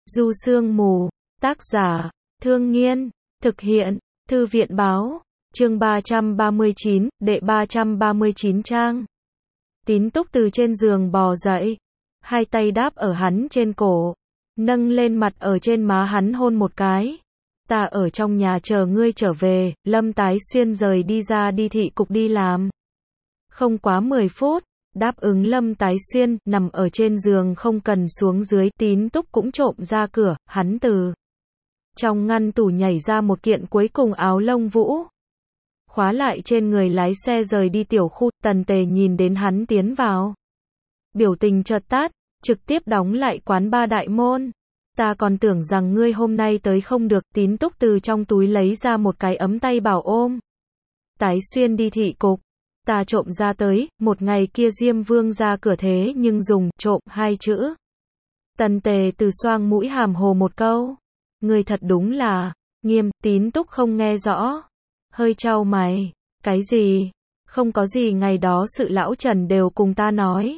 Du Sương Mù, tác giả, Thương Nghiên, thực hiện, Thư viện Báo, chương 339, đệ 339 trang. Tín Túc từ trên giường bò dậy, hai tay đáp ở hắn trên cổ, nâng lên mặt ở trên má hắn hôn một cái. Ta ở trong nhà chờ ngươi trở về. Lâm Tái Xuyên rời đi ra đi thị cục đi làm. Không quá 10 phút, đáp ứng Lâm Tái Xuyên, nằm ở trên giường không cần xuống dưới. Tín Túc cũng trộm ra cửa, hắn từ trong ngăn tủ nhảy ra một kiện cuối cùng áo lông vũ, khóa lại trên người, lái xe rời đi tiểu khu. Tần Tề nhìn đến hắn tiến vào, biểu tình chợt tát, trực tiếp đóng lại quán ba đại môn. Ta còn tưởng rằng ngươi hôm nay tới không được. Tín Túc từ trong túi lấy ra một cái ấm tay bảo ôm. Tái Xuyên đi thị cục, ta trộm ra tới. Một ngày kia Diêm Vương ra cửa thế nhưng dùng trộm hai chữ. Tần Tề từ xoang mũi hàm hồ một câu. Ngươi thật đúng là nghiêm. Tín Túc không nghe rõ, hơi chau mày. Cái gì? Không có gì, ngày đó sự lão Trần đều cùng ta nói.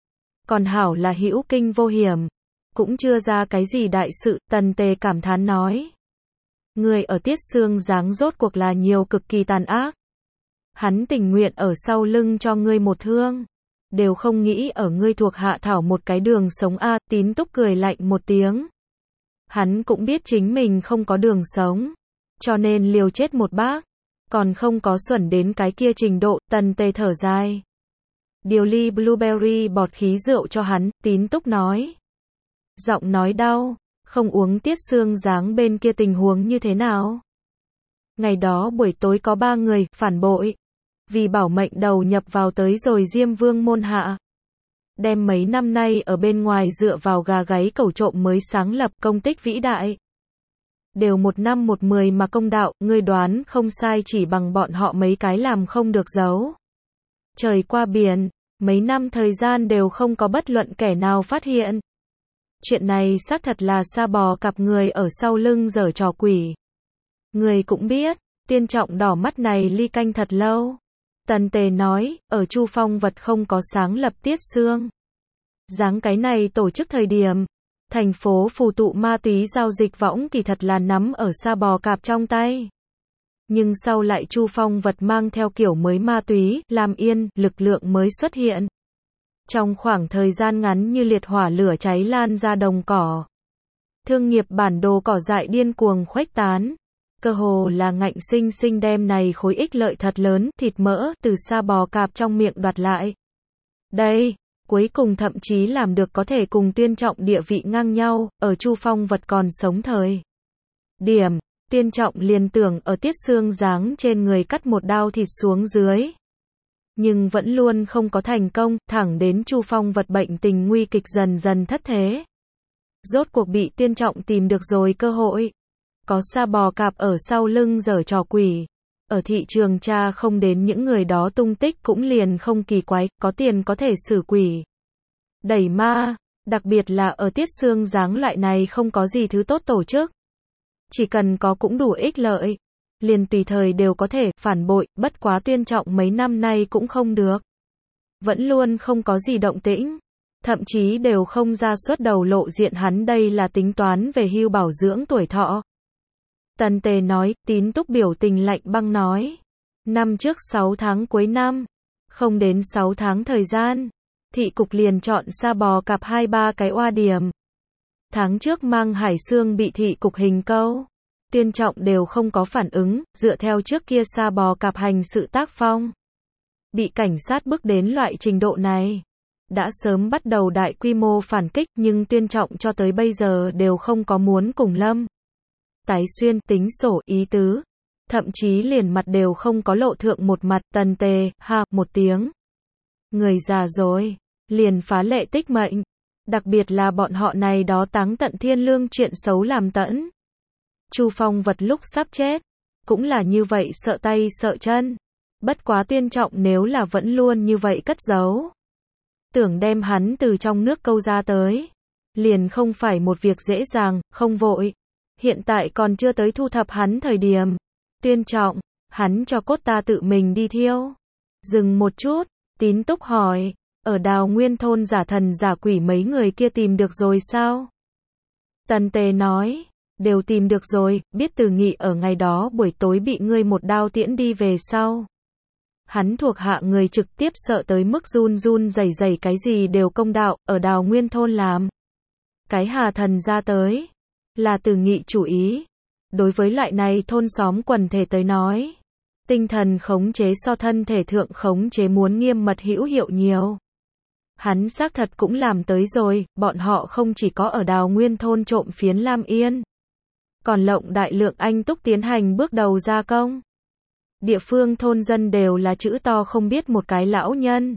Còn hảo là hữu kinh vô hiểm, cũng chưa ra cái gì đại sự. Tần Tề cảm thán nói. Người ở Tiết Xương Giáng rốt cuộc là nhiều, cực kỳ tàn ác. Hắn tình nguyện ở sau lưng cho ngươi một thương, đều không nghĩ ở ngươi thuộc hạ thảo một cái đường sống a. Tín Túc cười lạnh một tiếng. Hắn cũng biết chính mình không có đường sống, cho nên liều chết một bác, còn không có xuẩn đến cái kia trình độ. Tần Tề thở dài, điều ly blueberry bọt khí rượu cho hắn. Tín Túc nói, giọng nói đau, không uống. Tiết Xương Giáng bên kia tình huống như thế nào? Ngày đó buổi tối có 3 người phản bội, vì bảo mệnh đầu nhập vào tới rồi Diêm Vương môn hạ, đem mấy năm nay ở bên ngoài dựa vào gà gáy cẩu trộm mới sáng lập công tích vĩ đại. Đều 1 năm 1 10 mà công đạo. Ngươi đoán không sai, chỉ bằng bọn họ mấy cái làm không được giấu trời qua biển, mấy năm thời gian đều không có bất luận kẻ nào phát hiện. Chuyện này xác thật là Sa Bò Cạp người ở sau lưng giở trò quỷ. Người cũng biết, Tiên Trọng đỏ mắt này ly canh thật lâu. Tần Tề nói, ở Chu Phong Vật không có sáng lập Tiết Xương Giáng cái này tổ chức thời điểm, thành phố phù tụ ma túy giao dịch võng kỳ thật là nắm ở Sa Bò Cạp trong tay. Nhưng sau lại Chu Phong Vật mang theo kiểu mới ma túy, làm yên, lực lượng mới xuất hiện. Trong khoảng thời gian ngắn như liệt hỏa lửa cháy lan ra đồng cỏ. Thương nghiệp bản đồ cỏ dại điên cuồng khuếch tán. Cơ hồ là ngạnh sinh sinh đem này khối ích lợi thật lớn, thịt mỡ, từ Sa Bò Cạp trong miệng đoạt lại. Đây, cuối cùng thậm chí làm được có thể cùng Tiên Trọng địa vị ngang nhau. Ở Chu Phong Vật còn sống thời điểm, Tiên Trọng liền tưởng ở Tiết Xương Giáng trên người cắt một đao thịt xuống dưới, nhưng vẫn luôn không có thành công. Thẳng đến Chu Phong Vật bệnh tình nguy kịch dần dần thất thế, rốt cuộc bị Tiên Trọng tìm được rồi cơ hội. Có Sa Bò Cạp ở sau lưng giở trò quỷ, ở thị trường tra không đến những người đó tung tích cũng liền không kỳ quái. Có tiền có thể xử quỷ, đẩy ma, đặc biệt là ở Tiết Xương Giáng loại này không có gì thứ tốt tổ chức, chỉ cần có cũng đủ ích lợi, liền tùy thời đều có thể phản bội. Bất quá Tiên Trọng mấy năm nay cũng không được, vẫn luôn không có gì động tĩnh, thậm chí đều không ra xuất đầu lộ diện. Hắn đây là tính toán về hưu bảo dưỡng tuổi thọ. Tần Tề nói. Tín Túc biểu tình lạnh băng nói, năm trước 6 tháng cuối năm, không đến 6 tháng thời gian, thị cục liền chọn Sa Bò Cạp 2-3 cái oa điểm. Tháng trước Mang Hải Xương bị thị cục hình câu, Tiên Trọng đều không có phản ứng. Dựa theo trước kia Sa Bò Cạp hành sự tác phong, bị cảnh sát bức đến loại trình độ này, đã sớm bắt đầu đại quy mô phản kích. Nhưng Tiên Trọng cho tới bây giờ đều không có muốn cùng Lâm Tái Xuyên tính sổ ý tứ, thậm chí liền mặt đều không có lộ thượng một mặt. Tần Tề ha một tiếng, người già rồi, liền phá lệ tích mệnh, đặc biệt là bọn họ này đó táng tận thiên lương chuyện xấu làm tẫn. Chu Phong Vật lúc sắp chết, cũng là như vậy, sợ tay sợ chân. Bất quá Tiên Trọng nếu là vẫn luôn như vậy cất giấu, tưởng đem hắn từ trong nước câu ra tới, liền không phải một việc dễ dàng. Không vội, hiện tại còn chưa tới thu thập hắn thời điểm. Tiên Trọng, hắn cho cốt ta tự mình đi thiêu. Dừng một chút, Tín Túc hỏi, ở Đào Nguyên thôn giả thần giả quỷ mấy người kia tìm được rồi sao? Tần Tề nói, đều tìm được rồi, biết Từ Nghị ở ngày đó buổi tối bị ngươi một đao tiễn đi về sau. Hắn thuộc hạ người trực tiếp sợ tới mức run run rẩy rẩy cái gì đều công đạo, ở Đào Nguyên thôn làm. Cái Hà Thần ra tới, là Từ Nghị chủ ý. Đối với loại này thôn xóm quần thể tới nói, tinh thần khống chế so thân thể thượng khống chế muốn nghiêm mật hữu hiệu nhiều. Hắn xác thật cũng làm tới rồi, bọn họ không chỉ có ở Đào Nguyên thôn trộm phiến Lam Yên, còn lộng đại lượng anh túc tiến hành bước đầu gia công. Địa phương thôn dân đều là chữ to không biết một cái lão nhân.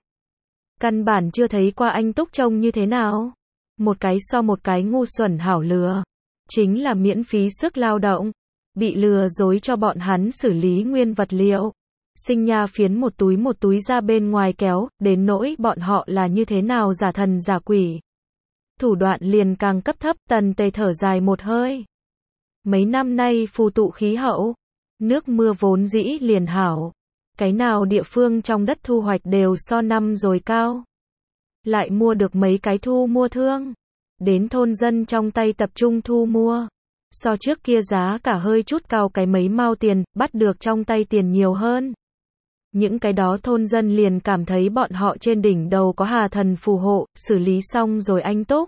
Căn bản chưa thấy qua anh túc trông như thế nào. Một cái so một cái ngu xuẩn hảo lừa. Chính là miễn phí sức lao động. Bị lừa dối cho bọn hắn xử lý nguyên vật liệu. Sinh nha phiến một túi ra bên ngoài kéo, đến nỗi bọn họ là như thế nào giả thần giả quỷ. Thủ đoạn liền càng cấp thấp, Tần Tề thở dài một hơi. Mấy năm nay phù tụ khí hậu, nước mưa vốn dĩ liền hảo. Cái nào địa phương trong đất thu hoạch đều so năm rồi cao. Lại mua được mấy cái thu mua thương. Đến thôn dân trong tay tập trung thu mua. So trước kia giá cả hơi chút cao cái mấy mao tiền, bắt được trong tay tiền nhiều hơn. Những cái đó thôn dân liền cảm thấy bọn họ trên đỉnh đầu có Hà Thần phù hộ, xử lý xong rồi anh túc.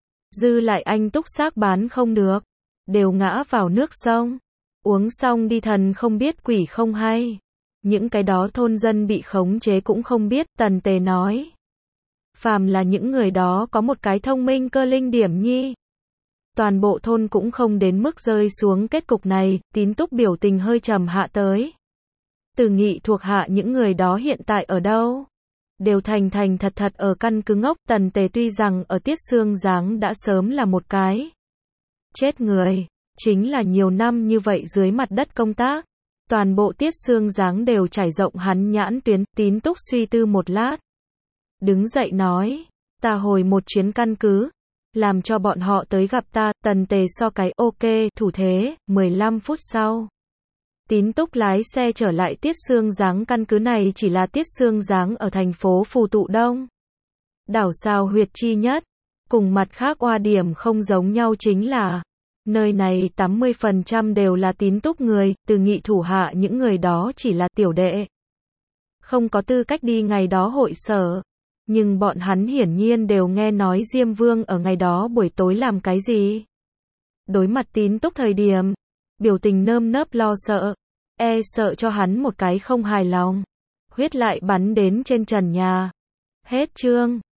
Dư lại anh túc xác bán không được. Đều ngã vào nước sông. Uống xong đi thần không biết quỷ không hay. Những cái đó thôn dân bị khống chế cũng không biết, Tần Tề nói. Phàm là những người đó có một cái thông minh cơ linh điểm nhi. Toàn bộ thôn cũng không đến mức rơi xuống kết cục này, Tín Túc biểu tình hơi trầm hạ tới. Từ Nghị thuộc hạ những người đó hiện tại ở đâu? Đều thành thành thật thật ở căn cứ ngốc. Tần Tề tuy rằng ở Tiết Xương Giáng đã sớm là một cái chết người, chính là nhiều năm như vậy dưới mặt đất công tác. Toàn bộ Tiết Xương Giáng đều trải rộng hắn nhãn tuyến. Tín Túc suy tư một lát. Đứng dậy nói, ta hồi một chuyến căn cứ, làm cho bọn họ tới gặp ta. Tần Tề so cái ok, thủ thế. 15 phút sau, Tín Túc lái xe trở lại Tiết Xương Giáng. Căn cứ này chỉ là Tiết Xương Giáng ở thành phố Phù Tụ Đông. Đảo sao huyệt chi nhất, cùng mặt khác oa điểm không giống nhau chính là, nơi này 80% đều là Tín Túc người, Từ Nghị thủ hạ những người đó chỉ là tiểu đệ. Không có tư cách đi ngày đó hội sở. Nhưng bọn hắn hiển nhiên đều nghe nói Diêm Vương ở ngày đó buổi tối làm cái gì. Đối mặt Tín Túc thời điểm, biểu tình nơm nớp lo sợ, sợ cho hắn một cái không hài lòng. Huyết lại bắn đến trên trần nhà. Hết chương.